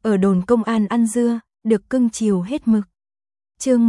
ở đồn công an ăn dưa, được cưng chiều hết mực. Chương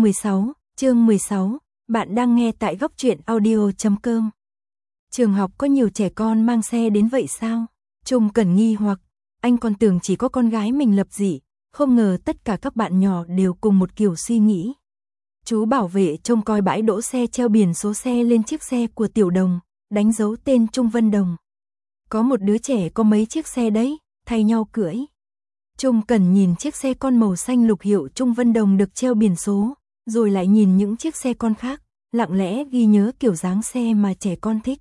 16, bạn đang nghe tại góc truyện audio.com. Trường học có nhiều trẻ con mang xe đến vậy sao? Trung Cẩn nghi hoặc, anh còn tưởng chỉ có con gái mình lập dị, không ngờ tất cả các bạn nhỏ đều cùng một kiểu suy nghĩ. Chú bảo vệ trông coi bãi đỗ xe treo biển số xe lên chiếc xe của Tiểu Đồng, đánh dấu tên Trung Vân Đồng. Có một đứa trẻ có mấy chiếc xe đấy, thay nhau cưỡi. Trung Cẩn nhìn chiếc xe con màu xanh lục hiệu Trung Vân Đồng được treo biển số, rồi lại nhìn những chiếc xe con khác, lặng lẽ ghi nhớ kiểu dáng xe mà trẻ con thích.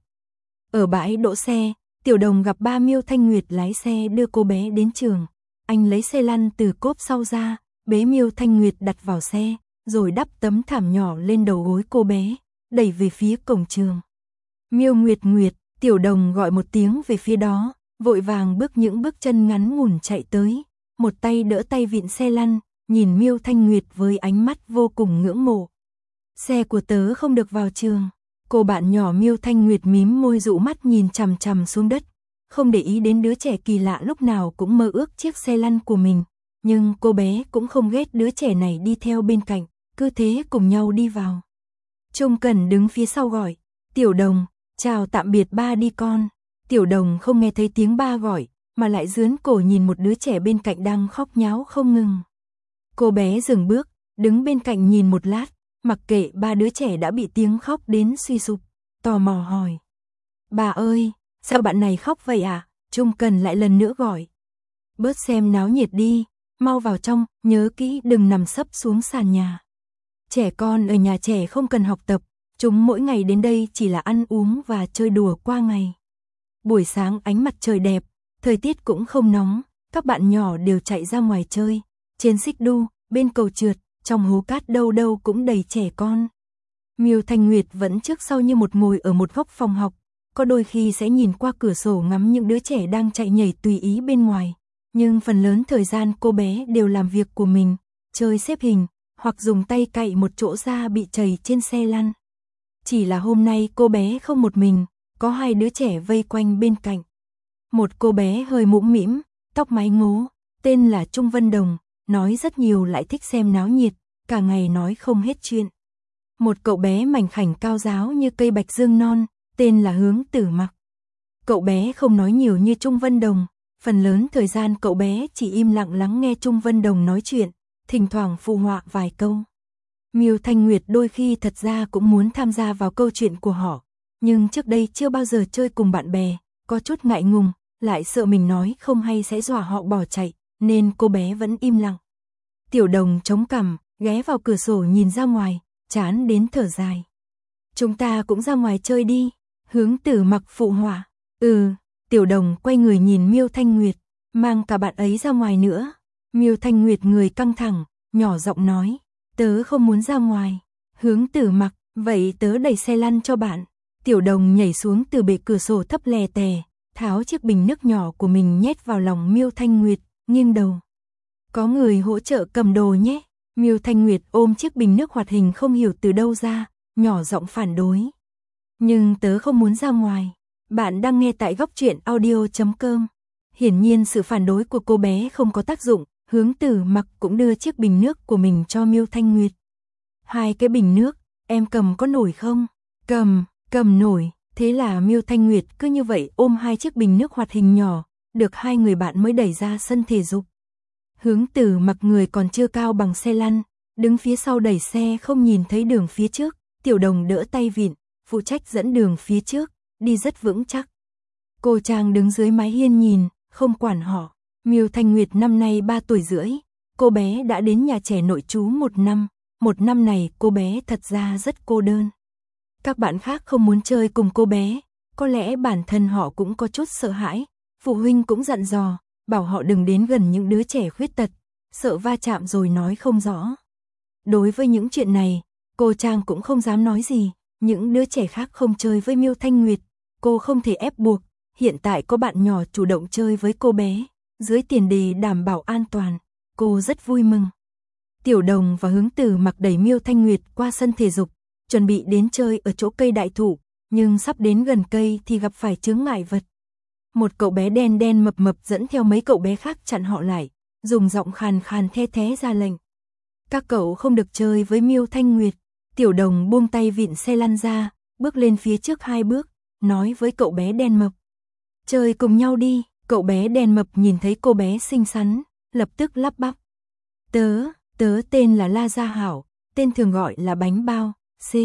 Ở bãi đỗ xe, Tiểu Đồng gặp ba Miêu Thanh Nguyệt lái xe đưa cô bé đến trường. Anh lấy xe lăn từ cốp sau ra, bế Miêu Thanh Nguyệt đặt vào xe, rồi đắp tấm thảm nhỏ lên đầu gối cô bé, đẩy về phía cổng trường. Miêu Nguyệt Nguyệt, Tiểu Đồng gọi một tiếng về phía đó, vội vàng bước những bước chân ngắn ngủn chạy tới, một tay đỡ tay vịn xe lăn, nhìn Miêu Thanh Nguyệt với ánh mắt vô cùng ngưỡng mộ. Xe của tớ không được vào trường. Cô bạn nhỏ Miêu Thanh Nguyệt mím môi dụ mắt nhìn chằm chằm xuống đất, không để ý đến đứa trẻ kỳ lạ lúc nào cũng mơ ước chiếc xe lăn của mình, nhưng cô bé cũng không ghét đứa trẻ này đi theo bên cạnh, cứ thế cùng nhau đi vào. Trung Cẩn đứng phía sau gọi, Tiểu Đồng, chào tạm biệt ba đi con. Tiểu Đồng không nghe thấy tiếng ba gọi, mà lại dướn cổ nhìn một đứa trẻ bên cạnh đang khóc nháo không ngừng. Cô bé dừng bước, đứng bên cạnh nhìn một lát, mặc kệ ba đứa trẻ đã bị tiếng khóc đến suy sụp, tò mò hỏi. Bà ơi, sao bạn này khóc vậy à? Trung Cẩn lại lần nữa gọi. Bớt xem náo nhiệt đi, mau vào trong, nhớ kỹ đừng nằm sấp xuống sàn nhà. Trẻ con ở nhà trẻ không cần học tập, chúng mỗi ngày đến đây chỉ là ăn uống và chơi đùa qua ngày. Buổi sáng ánh mặt trời đẹp, thời tiết cũng không nóng, các bạn nhỏ đều chạy ra ngoài chơi, trên xích đu, bên cầu trượt, trong hố cát đâu đâu cũng đầy trẻ con. Miêu Thanh Nguyệt vẫn trước sau như một ngồi ở một góc phòng học, có đôi khi sẽ nhìn qua cửa sổ ngắm những đứa trẻ đang chạy nhảy tùy ý bên ngoài, nhưng phần lớn thời gian cô bé đều làm việc của mình, chơi xếp hình, hoặc dùng tay cạy một chỗ da bị trầy trên xe lăn. Chỉ là hôm nay cô bé không một mình, có hai đứa trẻ vây quanh bên cạnh. Một cô bé hơi mũm mĩm, tóc mái ngố, tên là Trung Vân Đồng, nói rất nhiều lại thích xem náo nhiệt, cả ngày nói không hết chuyện. Một cậu bé mảnh khảnh cao ráo như cây bạch dương non, tên là Hướng Tử Mặc. Cậu bé không nói nhiều như Trung Vân Đồng, phần lớn thời gian cậu bé chỉ im lặng lắng nghe Trung Vân Đồng nói chuyện, thỉnh thoảng phụ họa vài câu. Miêu Thanh Nguyệt đôi khi thật ra cũng muốn tham gia vào câu chuyện của họ, nhưng trước đây chưa bao giờ chơi cùng bạn bè, có chút ngại ngùng, lại sợ mình nói không hay sẽ dọa họ bỏ chạy, nên cô bé vẫn im lặng. Tiểu Đồng chống cằm, ghé vào cửa sổ nhìn ra ngoài, chán đến thở dài. Chúng ta cũng ra ngoài chơi đi, Hướng Tử Mặc phụ họa. Tiểu Đồng quay người nhìn Miêu Thanh Nguyệt, mang cả bạn ấy ra ngoài nữa. Miêu Thanh Nguyệt người căng thẳng, nhỏ giọng nói, tớ không muốn ra ngoài. Hướng Tử Mặc, vậy tớ đẩy xe lăn cho bạn. Tiểu Đồng nhảy xuống từ bệ cửa sổ thấp lè tè, tháo chiếc bình nước nhỏ của mình nhét vào lòng Miêu Thanh Nguyệt, nghiêng đầu. Có người hỗ trợ cầm đồ nhé. Miêu Thanh Nguyệt ôm chiếc bình nước hoạt hình không hiểu từ đâu ra, nhỏ giọng phản đối. Nhưng tớ không muốn ra ngoài. Bạn đang nghe tại góc truyện audio.com. Hiển nhiên sự phản đối của cô bé không có tác dụng, Hướng Tử Mặc cũng đưa chiếc bình nước của mình cho Miêu Thanh Nguyệt. Hai cái bình nước, em cầm có nổi không? Cầm nổi. Thế là Miêu Thanh Nguyệt cứ như vậy ôm hai chiếc bình nước hoạt hình nhỏ, được hai người bạn mới đẩy ra sân thể dục. Hướng Tử Mặc người còn chưa cao bằng xe lăn, đứng phía sau đẩy xe không nhìn thấy đường phía trước, Tiểu Đồng đỡ tay vịn, phụ trách dẫn đường phía trước, đi rất vững chắc. Cô Trang đứng dưới mái hiên nhìn, không quản họ. Miêu Thanh Nguyệt năm nay 3 tuổi rưỡi, cô bé đã đến nhà trẻ nội trú 1 năm này cô bé thật ra rất cô đơn. Các bạn khác không muốn chơi cùng cô bé, có lẽ bản thân họ cũng có chút sợ hãi, phụ huynh cũng dặn dò, bảo họ đừng đến gần những đứa trẻ khuyết tật, sợ va chạm rồi nói không rõ. Đối với những chuyện này, cô Trang cũng không dám nói gì, những đứa trẻ khác không chơi với Miêu Thanh Nguyệt, cô không thể ép buộc, hiện tại có bạn nhỏ chủ động chơi với cô bé, dưới tiền đề đảm bảo an toàn, cô rất vui mừng. Tiểu Đồng và Hướng Tử Mặc đẩy Miêu Thanh Nguyệt qua sân thể dục, chuẩn bị đến chơi ở chỗ cây đại thụ, nhưng sắp đến gần cây thì gặp phải chướng ngại vật. Một cậu bé đen đen mập mập dẫn theo mấy cậu bé khác chặn họ lại, dùng giọng khàn khàn the thé ra lệnh. Các cậu không được chơi với Miêu Thanh Nguyệt. Tiểu Đồng buông tay vịn xe lăn ra, bước lên phía trước 2 bước, nói với cậu bé đen mập. Chơi cùng nhau đi. Cậu bé đen mập nhìn thấy cô bé xinh xắn, lập tức lắp bắp. Tớ tên là La Gia Hảo, tên thường gọi là Bánh Bao,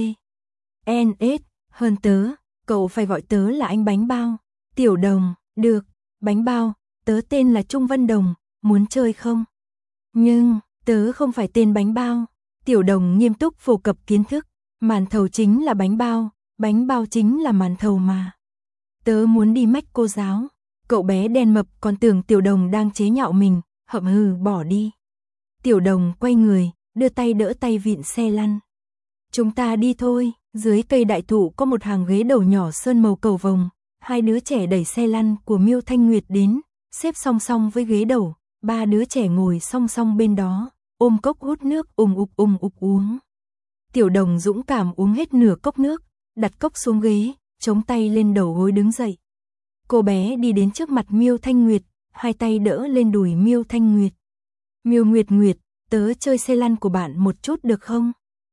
C.N.S. hơn tớ, cậu phải gọi tớ là anh Bánh Bao. Tiểu Đồng, được, Bánh Bao, tớ tên là Trung Vân Đồng, muốn chơi không? Nhưng, tớ không phải tên Bánh Bao. Tiểu Đồng nghiêm túc phổ cập kiến thức, màn thầu chính là bánh bao chính là màn thầu mà. Tớ muốn đi mách cô giáo. Cậu bé đen mập còn tưởng Tiểu Đồng đang chế nhạo mình, hậm hừ bỏ đi. Tiểu Đồng quay người, đưa tay đỡ tay vịn xe lăn. Chúng ta đi thôi. Dưới cây đại thụ có một hàng ghế đầu nhỏ sơn màu cầu vồng. 2 đứa trẻ đẩy xe lăn của Miêu Thanh Nguyệt đến, xếp song song với ghế đầu. 3 đứa trẻ ngồi song song bên đó, ôm cốc hút nước ùng ục uống. Tiểu Đồng dũng cảm uống hết nửa cốc nước, đặt cốc xuống ghế, chống tay lên đầu gối đứng dậy. Cô bé đi đến trước mặt Miêu Thanh Nguyệt, 2 tay đỡ lên đùi Miêu Thanh Nguyệt. Miêu Nguyệt, tớ chơi xe lăn của bạn một chút được không?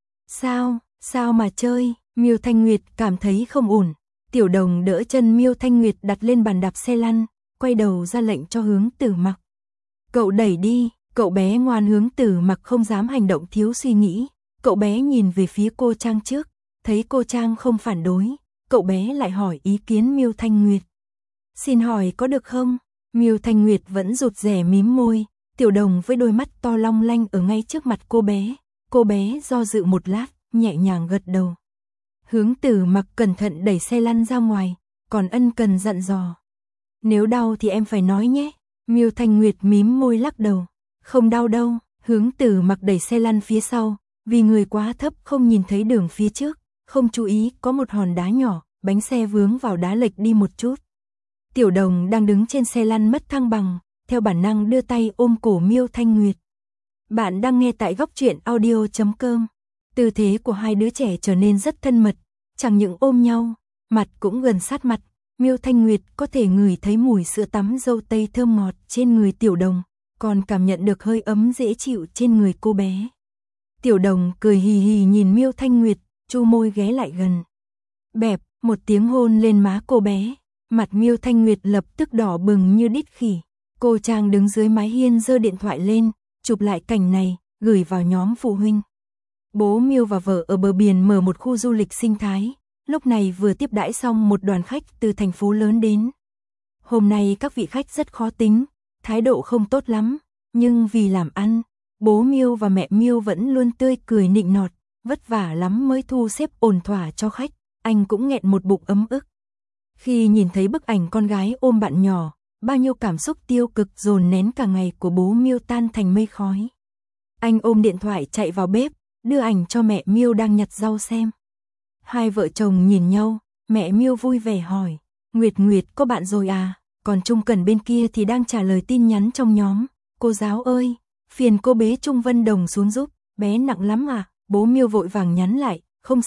Sao mà chơi? Miêu Thanh Nguyệt cảm thấy không ổn. Tiểu Đồng đỡ chân Miêu Thanh Nguyệt đặt lên bàn đạp xe lăn, quay đầu ra lệnh cho Hướng Tử Mặc. Cậu đẩy đi. Cậu bé ngoan. Hướng Tử Mặc không dám hành động thiếu suy nghĩ. Cậu bé nhìn về phía cô Trang trước, thấy cô Trang không phản đối, cậu bé lại hỏi ý kiến Miêu Thanh Nguyệt. Xin hỏi có được không? Miêu Thanh Nguyệt vẫn rụt rè mím môi. Tiểu Đồng với đôi mắt to long lanh ở ngay trước mặt cô bé. Cô bé do dự một lát, nhẹ nhàng gật đầu. Hướng Tử Mặc cẩn thận đẩy xe lăn ra ngoài, còn ân cần dặn dò. Nếu đau thì em phải nói nhé. Miêu Thanh Nguyệt mím môi lắc đầu. Không đau đâu. Hướng Tử Mặc đẩy xe lăn phía sau, vì người quá thấp không nhìn thấy đường phía trước, không chú ý có một hòn đá nhỏ, bánh xe vướng vào đá lệch đi một chút. Tiểu Đồng đang đứng trên xe lăn mất thăng bằng, theo bản năng đưa tay ôm cổ Miêu Thanh Nguyệt. Bạn đang nghe tại góc truyện audio.com. Tư thế của 2 đứa trẻ trở nên rất thân mật, chẳng những ôm nhau, mặt cũng gần sát mặt. Miêu Thanh Nguyệt có thể ngửi thấy mùi sữa tắm dâu tây thơm ngọt trên người Tiểu Đồng, còn cảm nhận được hơi ấm dễ chịu trên người cô bé. Tiểu Đồng cười hì hì nhìn Miêu Thanh Nguyệt, chu môi ghé lại gần. Bẹp, một tiếng hôn lên má cô bé. Mặt Miêu Thanh Nguyệt lập tức đỏ bừng như đít khỉ. Cô Trang đứng dưới mái hiên giơ điện thoại lên, chụp lại cảnh này, gửi vào nhóm phụ huynh. Bố Miêu và vợ ở bờ biển mở một khu du lịch sinh thái, lúc này vừa tiếp đãi xong một đoàn khách từ thành phố lớn đến. Hôm nay các vị khách rất khó tính, thái độ không tốt lắm, nhưng vì làm ăn, bố Miêu và mẹ Miêu vẫn luôn tươi cười nịnh nọt, vất vả lắm mới thu xếp ổn thỏa cho khách, anh cũng nghẹn một bụng ấm ức. Khi nhìn thấy bức ảnh con gái ôm bạn nhỏ, bao nhiêu cảm xúc tiêu cực dồn nén cả ngày của bố Miêu tan thành mây khói. Anh ôm điện thoại chạy vào bếp, đưa ảnh cho mẹ Miêu đang nhặt rau xem. 2 vợ chồng nhìn nhau, mẹ Miêu vui vẻ hỏi, Nguyệt có bạn rồi à? Còn Trung Cẩn bên kia thì đang trả lời tin nhắn trong nhóm, cô giáo ơi, phiền cô bế Trung Vân Đồng xuống giúp, bé nặng lắm à? Bố Miêu vội vàng nhắn lại, không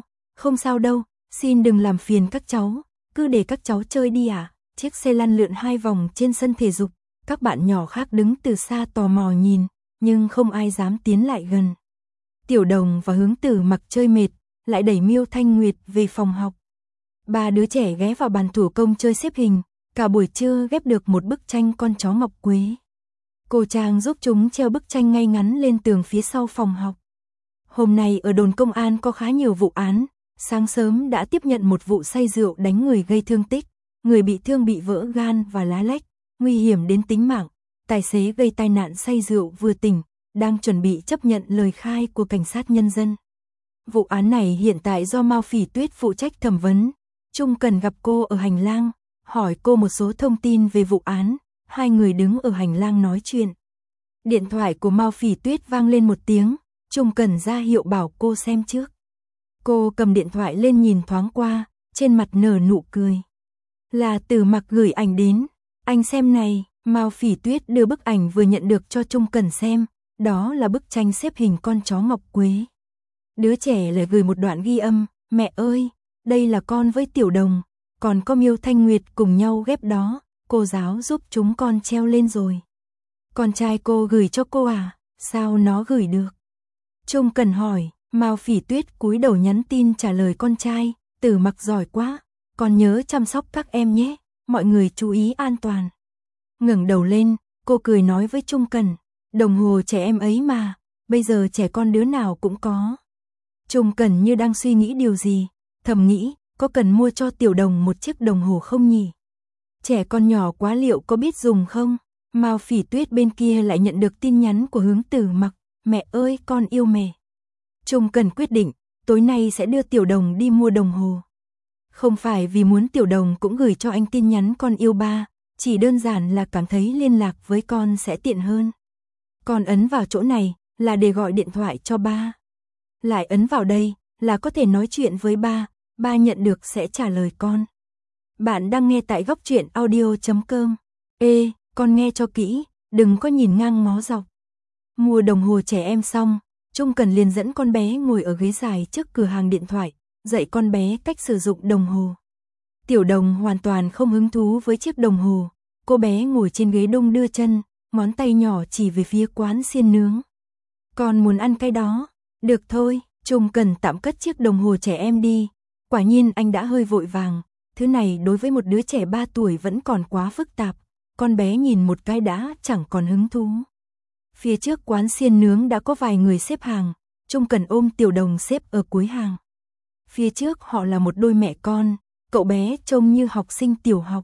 sao đâu, xin đừng làm phiền các cháu, cứ để các cháu chơi đi à? Chiếc xe lăn lượn 2 vòng trên sân thể dục, các bạn nhỏ khác đứng từ xa tò mò nhìn, nhưng không ai dám tiến lại gần. Tiểu Đồng và Hướng Tử Mặc chơi mệt, lại đẩy Miêu Thanh Nguyệt về phòng học. 3 đứa trẻ ghé vào bàn thủ công chơi xếp hình, cả buổi trưa ghép được một bức tranh con chó Ngọc Quế. Cô Trang giúp chúng treo bức tranh ngay ngắn lên tường phía sau phòng học. Hôm nay ở đồn công an có khá nhiều vụ án, sáng sớm đã tiếp nhận một vụ say rượu đánh người gây thương tích, người bị thương bị vỡ gan và lá lách, nguy hiểm đến tính mạng. Tài xế gây tai nạn say rượu vừa tỉnh, đang chuẩn bị chấp nhận lời khai của cảnh sát nhân dân. Vụ án này hiện tại do Mao Phỉ Tuyết phụ trách thẩm vấn. Trung cần gặp cô ở hành lang, hỏi cô một số thông tin về vụ án. 2 người đứng ở hành lang nói chuyện. Điện thoại của Mao Phỉ Tuyết vang lên một tiếng, Trung cần ra hiệu bảo cô xem trước. Cô cầm điện thoại lên nhìn thoáng qua, trên mặt nở nụ cười. Là Tử Mặc gửi ảnh đến, anh xem này. Mao Phỉ Tuyết đưa bức ảnh vừa nhận được cho Trung cần xem, đó là bức tranh xếp hình con chó Ngọc Quế. Đứa trẻ lại gửi một đoạn ghi âm, mẹ ơi, đây là con với Tiểu Đồng, còn có Miêu Thanh Nguyệt cùng nhau ghép đó, cô giáo giúp chúng con treo lên rồi. Con trai cô gửi cho cô à? Sao nó gửi được? Trung Cần hỏi. Mao Phỉ Tuyết cúi đầu nhắn tin trả lời con trai, Tử Mặc giỏi quá, con nhớ chăm sóc các em nhé, mọi người chú ý an toàn. Ngẩng đầu lên, cô cười nói với Trung Cần, đồng hồ trẻ em ấy mà, bây giờ trẻ con đứa nào cũng có. Trung Cần như đang suy nghĩ điều gì, thầm nghĩ, có cần mua cho Tiểu Đồng một chiếc đồng hồ không nhỉ? Trẻ con nhỏ quá liệu có biết dùng không? Mao Phỉ Tuyết bên kia lại nhận được tin nhắn của Hướng Tử Mặc, mẹ ơi con yêu mẹ. Trung Cần quyết định, tối nay sẽ đưa Tiểu Đồng đi mua đồng hồ. Không phải vì muốn Tiểu Đồng cũng gửi cho anh tin nhắn con yêu ba, chỉ đơn giản là cảm thấy liên lạc với con sẽ tiện hơn. Con ấn vào chỗ này là để gọi điện thoại cho ba. Lại ấn vào đây là có thể nói chuyện với ba nhận được sẽ trả lời con. Bạn đang nghe tại góc truyện audio.com. Ê, con nghe cho kỹ, đừng có nhìn ngang ngó dọc. Mua đồng hồ trẻ em xong, Trung Cần liền dẫn con bé ngồi ở ghế dài trước cửa hàng điện thoại, dạy con bé cách sử dụng đồng hồ. Tiểu Đồng hoàn toàn không hứng thú với chiếc đồng hồ, cô bé ngồi trên ghế đung đưa chân, ngón tay nhỏ chỉ về phía quán xiên nướng. Con muốn ăn cái đó, được thôi, Trung Cần tạm cất chiếc đồng hồ trẻ em đi, quả nhiên anh đã hơi vội vàng, thứ này đối với một đứa trẻ 3 tuổi vẫn còn quá phức tạp, con bé nhìn một cái đã chẳng còn hứng thú. Phía trước quán xiên nướng đã có vài người xếp hàng, Trung Cần ôm Tiểu Đồng xếp ở cuối hàng. Phía trước họ là một đôi mẹ con, cậu bé trông như học sinh tiểu học.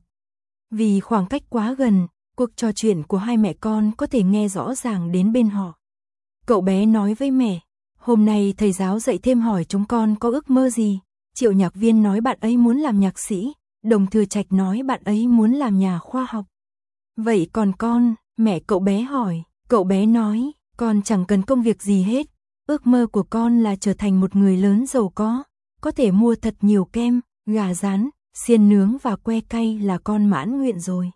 Vì khoảng cách quá gần, cuộc trò chuyện của hai mẹ con có thể nghe rõ ràng đến bên họ. Cậu bé nói với mẹ, hôm nay thầy giáo dạy thêm hỏi chúng con có ước mơ gì. Triệu Nhạc Viên nói bạn ấy muốn làm nhạc sĩ, Đồng Thừa Trạch nói bạn ấy muốn làm nhà khoa học. Vậy còn con, mẹ cậu bé hỏi, cậu bé nói, con chẳng cần công việc gì hết, ước mơ của con là trở thành một người lớn giàu có thể mua thật nhiều kem, gà rán, xiên nướng và que cay là con mãn nguyện rồi.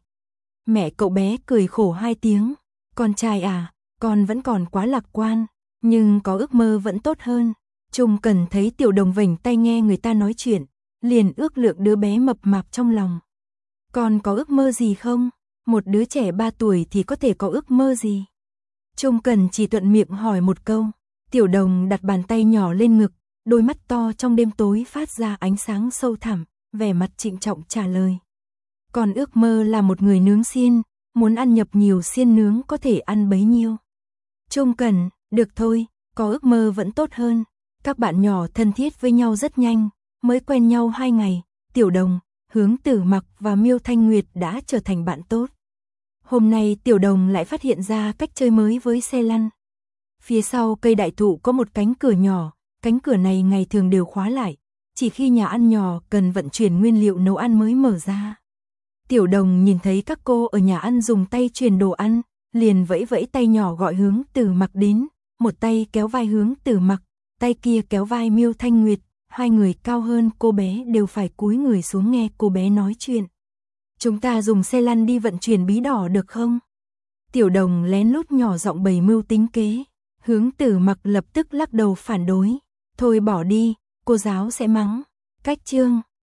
Mẹ cậu bé cười khổ 2 tiếng, con trai à, con vẫn còn quá lạc quan, nhưng có ước mơ vẫn tốt hơn. Trung Cần thấy Tiểu Đồng vểnh tay nghe người ta nói chuyện, liền ước lượng đứa bé mập mạp trong lòng. Con có ước mơ gì không? Một đứa trẻ 3 tuổi thì có thể có ước mơ gì? Trung Cần chỉ thuận miệng hỏi một câu. Tiểu Đồng đặt bàn tay nhỏ lên ngực, đôi mắt to trong đêm tối phát ra ánh sáng sâu thẳm, vẻ mặt trịnh trọng trả lời. Con ước mơ là một người nướng xiên, muốn ăn nhập nhiều xiên nướng có thể ăn bấy nhiêu. Trung Cần, được thôi, có ước mơ vẫn tốt hơn. Các bạn nhỏ thân thiết với nhau rất nhanh, mới quen nhau 2 ngày, Tiểu Đồng, Hướng Tử Mặc và Miêu Thanh Nguyệt đã trở thành bạn tốt. Hôm nay Tiểu Đồng lại phát hiện ra cách chơi mới với xe lăn. Phía sau cây đại thụ có một cánh cửa nhỏ, cánh cửa này ngày thường đều khóa lại, chỉ khi nhà ăn nhỏ cần vận chuyển nguyên liệu nấu ăn mới mở ra. Tiểu Đồng nhìn thấy các cô ở nhà ăn dùng tay truyền đồ ăn, liền vẫy vẫy tay nhỏ gọi Hướng Tử Mặc đến, một tay kéo vai Hướng Tử Mặc, tay kia kéo vai Miêu Thanh Nguyệt, hai người cao hơn cô bé đều phải cúi người xuống nghe cô bé nói chuyện. Chúng ta dùng xe lăn đi vận chuyển bí đỏ được không? Tiểu Đồng lén lút nhỏ giọng bày mưu tính kế. Hướng Tử Mặc lập tức lắc đầu phản đối. Thôi bỏ đi, cô giáo sẽ mắng. Cách chương